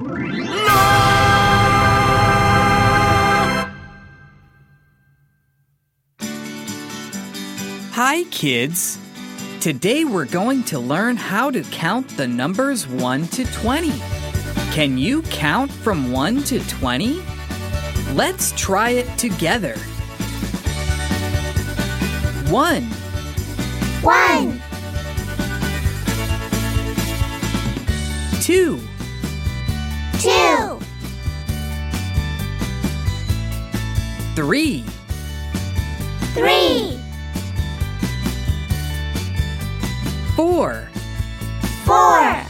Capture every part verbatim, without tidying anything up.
Hi, kids. Today we're going to learn how to count the numbers one to twenty. Can you count from one to twenty? Let's try it together. One. One. Two. Two. Three. Three. Four. Four.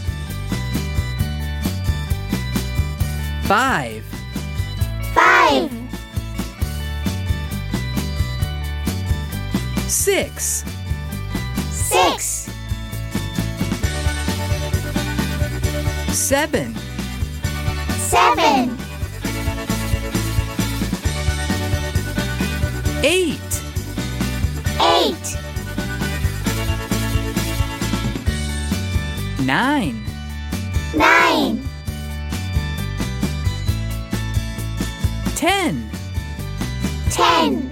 Five. Five. Six. Six. Seven. Seven. Eight. Eight. Nine. Nine. Ten. Ten.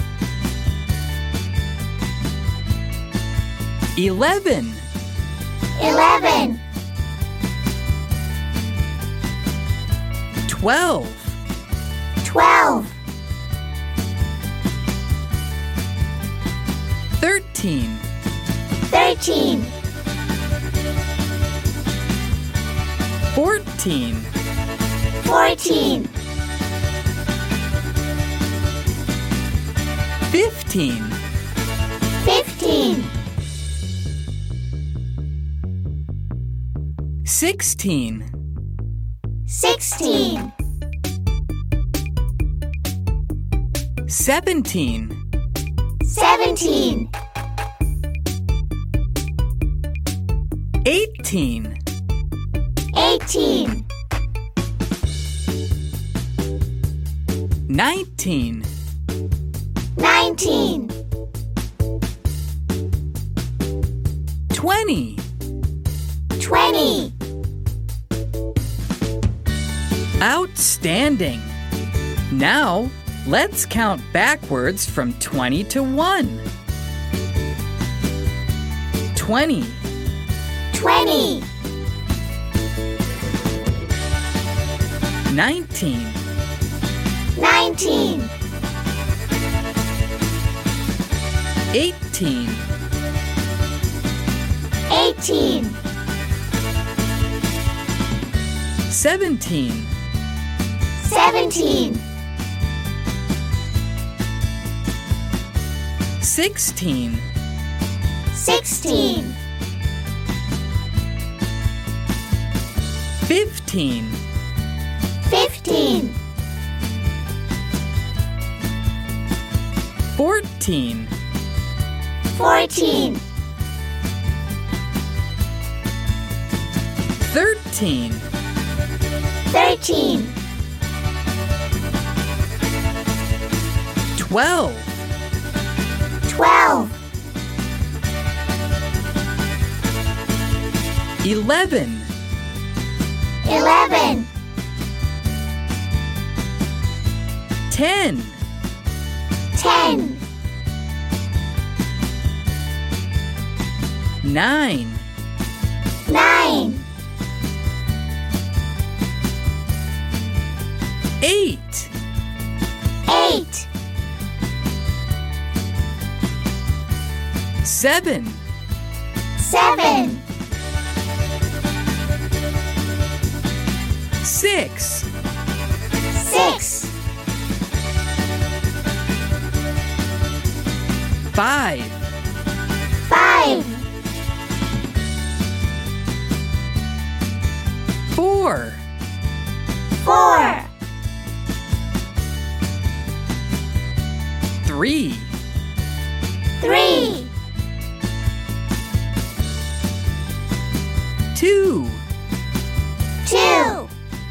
Eleven. Eleven. Twelve. Twelve. Thirteen. Thirteen. Fourteen. Fourteen. Fifteen. Fifteen. Sixteen. Sixteen. Seventeen. Seventeen. Eighteen. Eighteen. Nineteen. Nineteen. Twenty. Twenty. Outstanding! Now, let's count backwards from twenty to one. Twenty. Twenty. Nineteen. Nineteen. Eighteen. Eighteen. Seventeen. Seventeen. Sixteen. Sixteen. Fifteen. Fifteen. Fourteen. Fourteen. Thirteen. Thirteen. Twelve. Twelve. Eleven. Eleven. Ten. Ten. Nine. Nine. Eight. Eight. Seven. Seven. Six. Six. Five. Five. Four. Four. Three. Three. Two. Two.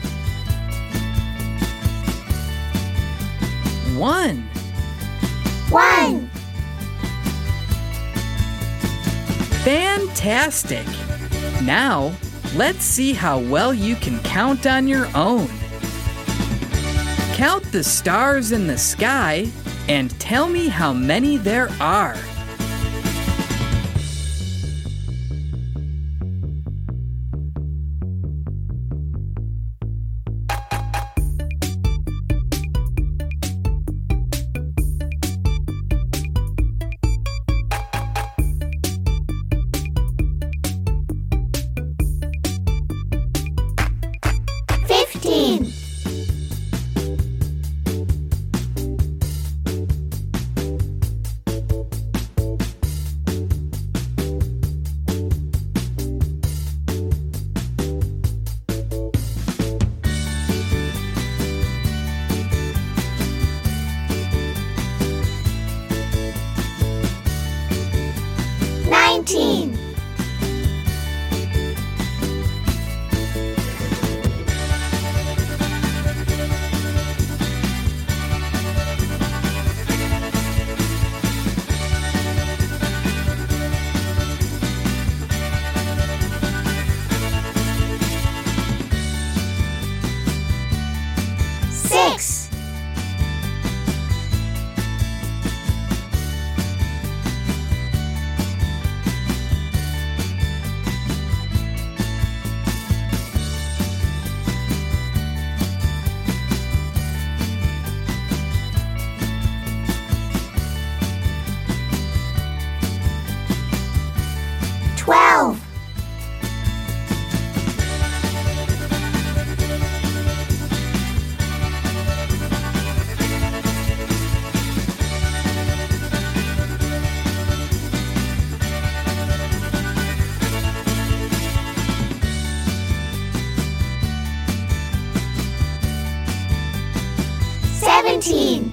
One. One. Fantastic! Now, Let's see how well you can count on your own. Count the stars in the sky and tell me how many there are. Fifteen. Nineteen. Six. Twelve. Seventeen.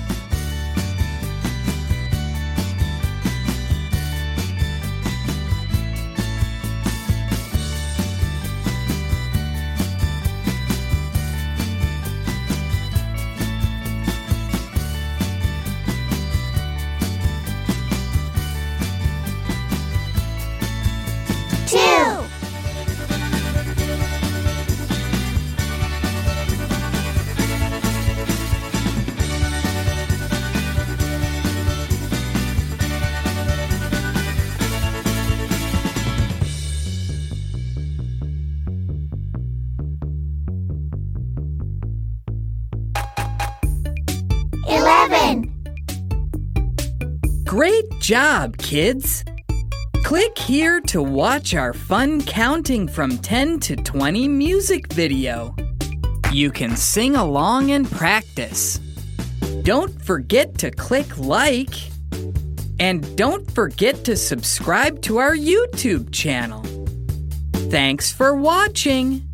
Two. Eleven. Great job, kids! Click here to watch our fun counting from ten to twenty music video. You can sing along and practice. Don't forget to click like. And don't forget to subscribe to our YouTube channel. Thanks for watching!